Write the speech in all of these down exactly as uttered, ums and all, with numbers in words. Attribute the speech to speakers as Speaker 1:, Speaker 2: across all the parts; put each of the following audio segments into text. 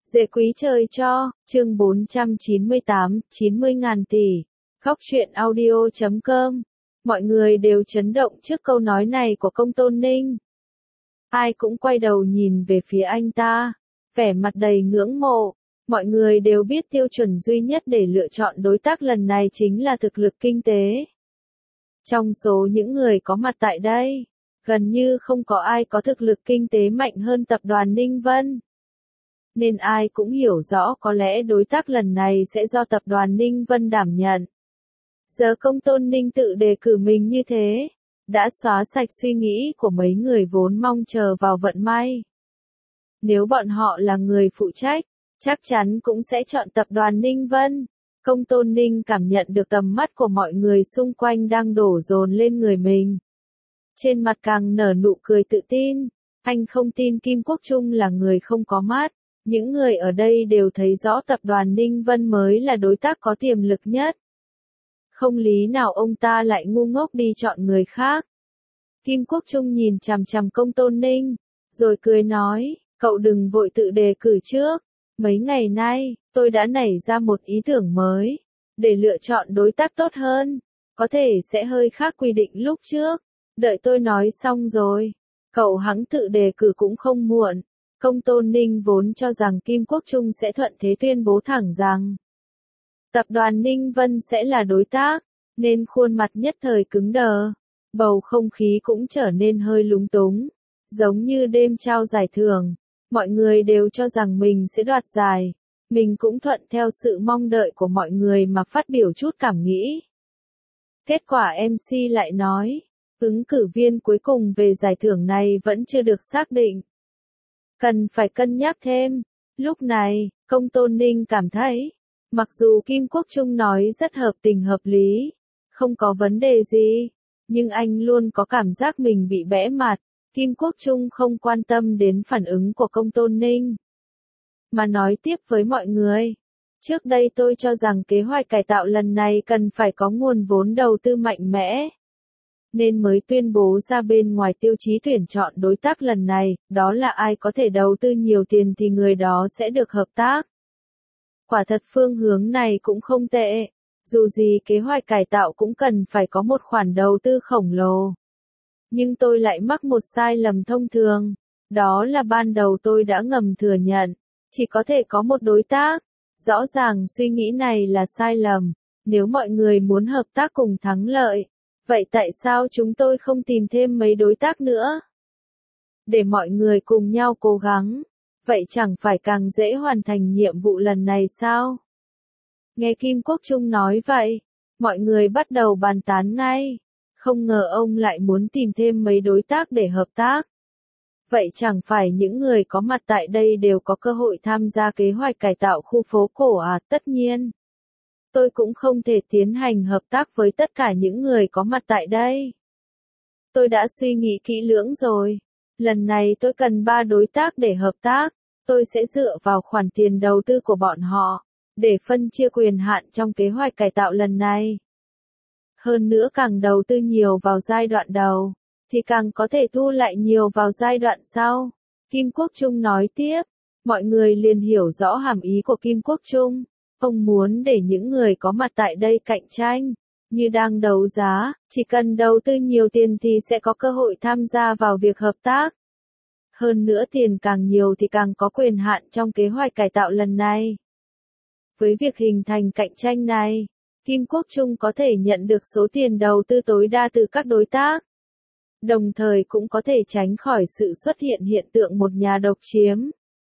Speaker 1: Dễ quý trời cho, chương bốn trăm chín mươi tám, chín mươi ngàn tỷ. Góc truyện audio chấm com. Mọi người đều chấn động trước câu nói này của Công Tôn Ninh. Ai cũng quay đầu nhìn về phía anh ta, vẻ mặt đầy ngưỡng mộ. Mọi người đều biết tiêu chuẩn duy nhất để lựa chọn đối tác lần này chính là thực lực kinh tế. Trong số những người có mặt tại đây, gần như không có ai có thực lực kinh tế mạnh hơn tập đoàn Ninh Vân. Nên ai cũng hiểu rõ có lẽ đối tác lần này sẽ do tập đoàn Ninh Vân đảm nhận. Giờ Công Tôn Ninh tự đề cử mình như thế, đã xóa sạch suy nghĩ của mấy người vốn mong chờ vào vận may. Nếu bọn họ là người phụ trách, chắc chắn cũng sẽ chọn tập đoàn Ninh Vân. Công Tôn Ninh cảm nhận được tầm mắt của mọi người xung quanh đang đổ dồn lên người mình. Trên mặt càng nở nụ cười tự tin, anh không tin Kim Quốc Trung là người không có mắt. Những người ở đây đều thấy rõ tập đoàn Ninh Vân mới là đối tác có tiềm lực nhất. Không lý nào ông ta lại ngu ngốc đi chọn người khác. Kim Quốc Trung nhìn chằm chằm Công Tôn Ninh, rồi cười nói, cậu đừng vội tự đề cử trước. Mấy ngày nay, tôi đã nảy ra một ý tưởng mới, để lựa chọn đối tác tốt hơn. Có thể sẽ hơi khác quy định lúc trước. Đợi tôi nói xong rồi, cậu hẵng tự đề cử cũng không muộn. Công Tôn Ninh vốn cho rằng Kim Quốc Trung sẽ thuận thế tuyên bố thẳng rằng tập đoàn Ninh Vân sẽ là đối tác, nên khuôn mặt nhất thời cứng đờ. Bầu không khí cũng trở nên hơi lúng túng, giống như đêm trao giải thưởng. Mọi người đều cho rằng mình sẽ đoạt giải, mình cũng thuận theo sự mong đợi của mọi người mà phát biểu chút cảm nghĩ. Kết quả em xê lại nói, ứng cử viên cuối cùng về giải thưởng này vẫn chưa được xác định. Cần phải cân nhắc thêm. Lúc này, Công Tôn Ninh cảm thấy, mặc dù Kim Quốc Trung nói rất hợp tình hợp lý, không có vấn đề gì, nhưng anh luôn có cảm giác mình bị bẽ mặt. Kim Quốc Trung không quan tâm đến phản ứng của Công Tôn Ninh, mà nói tiếp với mọi người. Trước đây tôi cho rằng kế hoạch cải tạo lần này cần phải có nguồn vốn đầu tư mạnh mẽ, nên mới tuyên bố ra bên ngoài tiêu chí tuyển chọn đối tác lần này, đó là ai có thể đầu tư nhiều tiền thì người đó sẽ được hợp tác. Quả thật phương hướng này cũng không tệ, dù gì kế hoạch cải tạo cũng cần phải có một khoản đầu tư khổng lồ. Nhưng tôi lại mắc một sai lầm thông thường, đó là ban đầu tôi đã ngầm thừa nhận, chỉ có thể có một đối tác. Rõ ràng suy nghĩ này là sai lầm, nếu mọi người muốn hợp tác cùng thắng lợi. Vậy tại sao chúng tôi không tìm thêm mấy đối tác nữa? Để mọi người cùng nhau cố gắng, vậy chẳng phải càng dễ hoàn thành nhiệm vụ lần này sao? Nghe Kim Quốc Trung nói vậy, mọi người bắt đầu bàn tán ngay. Không ngờ ông lại muốn tìm thêm mấy đối tác để hợp tác. Vậy chẳng phải những người có mặt tại đây đều có cơ hội tham gia kế hoạch cải tạo khu phố cổ à? Tất nhiên. Tôi cũng không thể tiến hành hợp tác với tất cả những người có mặt tại đây. Tôi đã suy nghĩ kỹ lưỡng rồi. Lần này tôi cần ba đối tác để hợp tác. Tôi sẽ dựa vào khoản tiền đầu tư của bọn họ, để phân chia quyền hạn trong kế hoạch cải tạo lần này. Hơn nữa càng đầu tư nhiều vào giai đoạn đầu, thì càng có thể thu lại nhiều vào giai đoạn sau. Kim Quốc Trung nói tiếp, mọi người liền hiểu rõ hàm ý của Kim Quốc Trung. Ông muốn để những người có mặt tại đây cạnh tranh, như đang đấu giá, chỉ cần đầu tư nhiều tiền thì sẽ có cơ hội tham gia vào việc hợp tác. Hơn nữa tiền càng nhiều thì càng có quyền hạn trong kế hoạch cải tạo lần này. Với việc hình thành cạnh tranh này, Kim Quốc Trung có thể nhận được số tiền đầu tư tối đa từ các đối tác. Đồng thời cũng có thể tránh khỏi sự xuất hiện hiện tượng một nhà độc chiếm.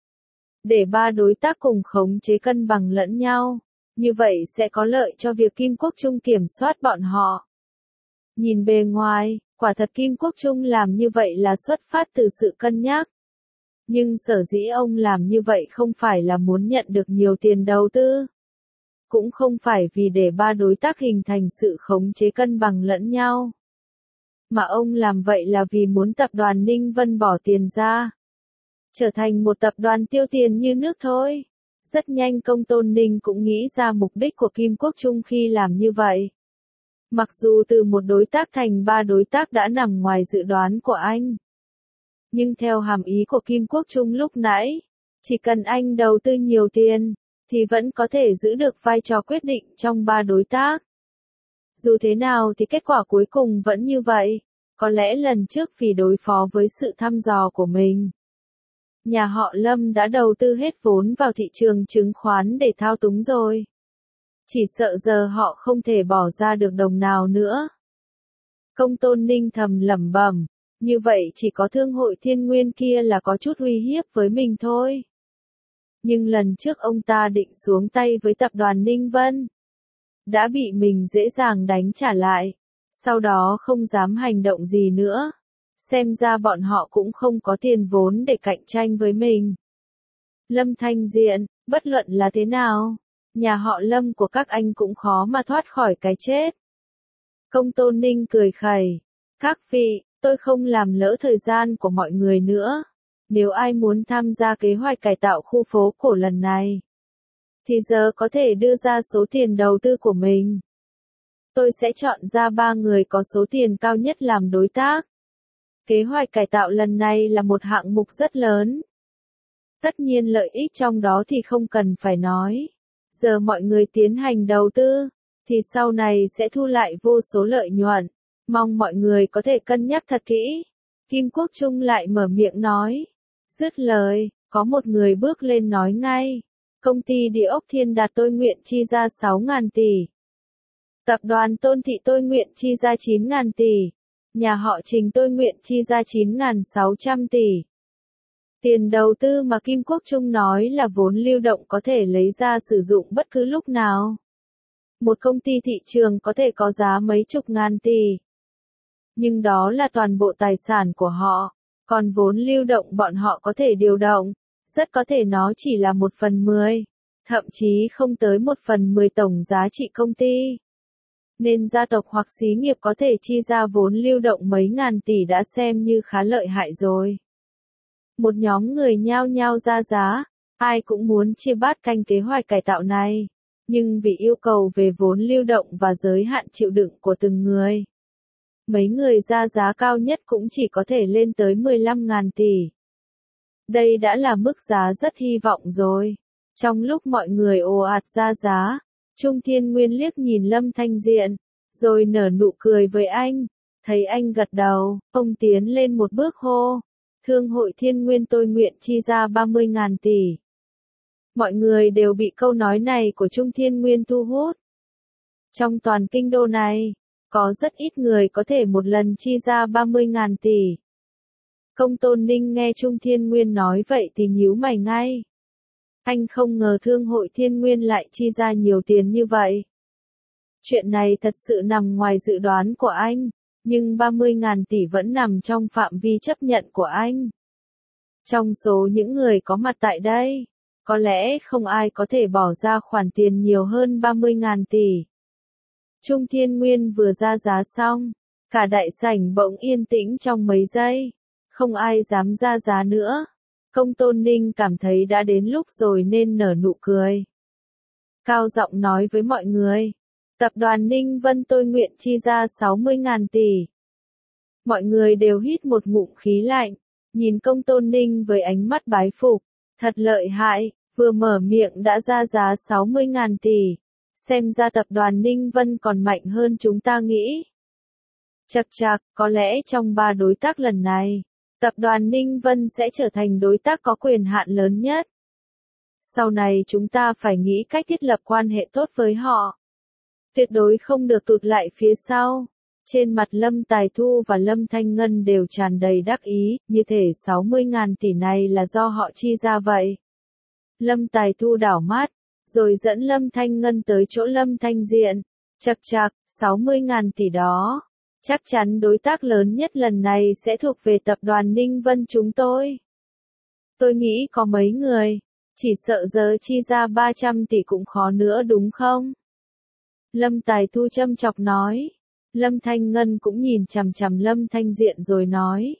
Speaker 1: Để ba đối tác cùng khống chế cân bằng lẫn nhau, như vậy sẽ có lợi cho việc Kim Quốc Trung kiểm soát bọn họ. Nhìn bề ngoài, quả thật Kim Quốc Trung làm như vậy là xuất phát từ sự cân nhắc. Nhưng sở dĩ ông làm như vậy không phải là muốn nhận được nhiều tiền đầu tư. Cũng không phải vì để ba đối tác hình thành sự khống chế cân bằng lẫn nhau. Mà ông làm vậy là vì muốn tập đoàn Ninh Vân bỏ tiền ra, trở thành một tập đoàn tiêu tiền như nước thôi. Rất nhanh Công Tôn Ninh cũng nghĩ ra mục đích của Kim Quốc Trung khi làm như vậy. Mặc dù từ một đối tác thành ba đối tác đã nằm ngoài dự đoán của anh. Nhưng theo hàm ý của Kim Quốc Trung lúc nãy, Chỉ cần anh đầu tư nhiều tiền, thì vẫn có thể giữ được vai trò quyết định trong ba đối tác. Dù thế nào thì kết quả cuối cùng vẫn như vậy. Có lẽ lần trước vì đối phó với sự thăm dò của mình, nhà họ Lâm đã đầu tư hết vốn vào thị trường chứng khoán để thao túng rồi. Chỉ sợ giờ họ không thể bỏ ra được đồng nào nữa. Công Tôn Ninh thầm lẩm bẩm, như vậy chỉ có thương hội Thiên Nguyên kia là có chút uy hiếp với mình thôi. Nhưng lần trước ông ta định xuống tay với tập đoàn Ninh Vân, đã bị mình dễ dàng đánh trả lại, sau đó không dám hành động gì nữa. Xem ra bọn họ cũng không có tiền vốn để cạnh tranh với mình. Lâm Thanh Diện, bất luận là thế nào, nhà họ Lâm của các anh cũng khó mà thoát khỏi cái chết. Công Tôn Ninh cười khẩy, các vị, tôi không làm lỡ thời gian của mọi người nữa. Nếu ai muốn tham gia kế hoạch cải tạo khu phố cổ lần này, thì giờ có thể đưa ra số tiền đầu tư của mình. Tôi sẽ chọn ra ba người có số tiền cao nhất làm đối tác. Kế hoạch cải tạo lần này là một hạng mục rất lớn. Tất nhiên lợi ích trong đó thì không cần phải nói. Giờ mọi người tiến hành đầu tư, thì sau này sẽ thu lại vô số lợi nhuận. Mong mọi người có thể cân nhắc thật kỹ. Kim Quốc Trung lại mở miệng nói. Dứt lời, có một người bước lên nói ngay. Công ty địa ốc Thiên Đạt tôi nguyện chi ra sáu nghìn tỷ. Tập đoàn Tôn Thị tôi nguyện chi ra chín nghìn tỷ. Nhà họ Trình tôi nguyện chi ra chín nghìn sáu trăm tỷ. Tiền đầu tư mà Kim Quốc Trung nói là vốn lưu động có thể lấy ra sử dụng bất cứ lúc nào. Một công ty thị trường có thể có giá mấy chục ngàn tỷ. Nhưng đó là toàn bộ tài sản của họ. Còn vốn lưu động bọn họ có thể điều động, rất có thể nó chỉ là một phần mười, thậm chí không tới một phần mười tổng giá trị công ty. Nên gia tộc hoặc xí nghiệp có thể chi ra vốn lưu động mấy ngàn tỷ đã xem như khá lợi hại rồi. Một nhóm người nhao nhao ra giá, ai cũng muốn chia bát canh kế hoạch cải tạo này, nhưng vì yêu cầu về vốn lưu động và giới hạn chịu đựng của từng người, mấy người ra giá cao nhất cũng chỉ có thể lên tới mười lăm nghìn tỷ. Đây đã là mức giá rất hy vọng rồi. Trong lúc mọi người ồ ạt ra giá, Trung Thiên Nguyên liếc nhìn Lâm Thanh Diện, rồi nở nụ cười với anh. Thấy anh gật đầu, ông tiến lên một bước hô. Thương hội Thiên Nguyên tôi nguyện chi ra ba mươi nghìn tỷ. Mọi người đều bị câu nói này của Trung Thiên Nguyên thu hút. Trong toàn kinh đô này, có rất ít người có thể một lần chi ra ba mươi nghìn tỷ. Công Tôn Ninh nghe Trung Thiên Nguyên nói vậy thì nhíu mày ngay. Anh không ngờ Thương hội Thiên Nguyên lại chi ra nhiều tiền như vậy. Chuyện này thật sự nằm ngoài dự đoán của anh, nhưng ba mươi nghìn tỷ vẫn nằm trong phạm vi chấp nhận của anh. Trong số những người có mặt tại đây, có lẽ không ai có thể bỏ ra khoản tiền nhiều hơn ba mươi nghìn tỷ. Trung Thiên Nguyên vừa ra giá xong, cả đại sảnh bỗng yên tĩnh trong mấy giây, không ai dám ra giá nữa. Công Tôn Ninh cảm thấy đã đến lúc rồi nên nở nụ cười. Cao giọng nói với mọi người, tập đoàn Ninh Vân tôi nguyện chi ra sáu mươi nghìn tỷ. Mọi người đều hít một ngụm khí lạnh, nhìn Công Tôn Ninh với ánh mắt bái phục, thật lợi hại, vừa mở miệng đã ra giá sáu mươi nghìn tỷ. Xem ra tập đoàn Ninh Vân còn mạnh hơn chúng ta nghĩ. Chậc chạc, có lẽ trong ba đối tác lần này, tập đoàn Ninh Vân sẽ trở thành đối tác có quyền hạn lớn nhất. Sau này chúng ta phải nghĩ cách thiết lập quan hệ tốt với họ. Tuyệt đối không được tụt lại phía sau. Trên mặt Lâm Tài Thu và Lâm Thanh Ngân đều tràn đầy đắc ý, như thể sáu mươi nghìn tỷ này là do họ chi ra vậy. Lâm Tài Thu đảo mắt, rồi dẫn Lâm Thanh Ngân tới chỗ Lâm Thanh Diện. Chậc chạc, sáu mươi nghìn tỷ đó. Chắc chắn đối tác lớn nhất lần này sẽ thuộc về tập đoàn Ninh Vân chúng tôi. Tôi nghĩ có mấy người, chỉ sợ giờ chi ra ba trăm tỷ cũng khó nữa đúng không? Lâm Tài Thu châm chọc nói. Lâm Thanh Ngân cũng nhìn chằm chằm Lâm Thanh Diện rồi nói.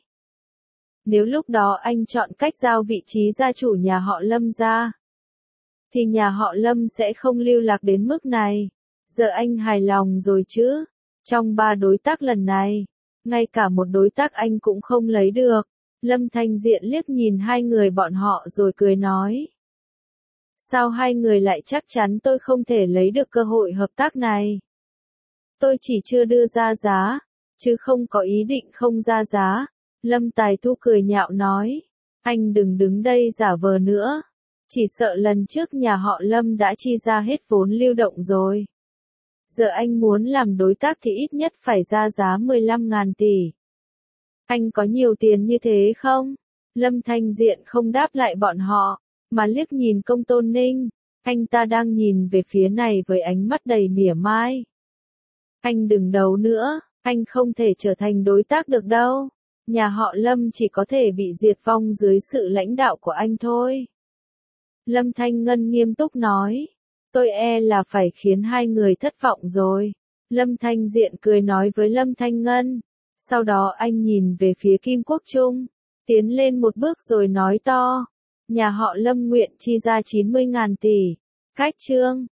Speaker 1: Nếu lúc đó anh chọn cách giao vị trí gia chủ nhà họ Lâm ra, thì nhà họ Lâm sẽ không lưu lạc đến mức này. Giờ anh hài lòng rồi chứ? Trong ba đối tác lần này, ngay cả một đối tác anh cũng không lấy được. Lâm Thanh Diện liếc nhìn hai người bọn họ rồi cười nói. Sao hai người lại chắc chắn tôi không thể lấy được cơ hội hợp tác này? Tôi chỉ chưa đưa ra giá, chứ không có ý định không ra giá. Lâm Tài Thu cười nhạo nói. Anh đừng đứng đây giả vờ nữa. Chỉ sợ lần trước nhà họ Lâm đã chi ra hết vốn lưu động rồi. Giờ anh muốn làm đối tác thì ít nhất phải ra giá mười lăm ngàn tỷ. Anh có nhiều tiền như thế không? Lâm Thanh Diện không đáp lại bọn họ, mà liếc nhìn Công Tôn Ninh. Anh ta đang nhìn về phía này với ánh mắt đầy mỉa mai. Anh đừng đấu nữa, anh không thể trở thành đối tác được đâu. Nhà họ Lâm chỉ có thể bị diệt vong dưới sự lãnh đạo của anh thôi. Lâm Thanh Ngân nghiêm túc nói. Tôi e là phải khiến hai người thất vọng rồi. Lâm Thanh Diện cười nói với Lâm Thanh Ngân. Sau đó anh nhìn về phía Kim Quốc Trung, tiến lên một bước rồi nói to. Nhà họ Lâm nguyện chi ra chín mươi ngàn tỷ. Cách chương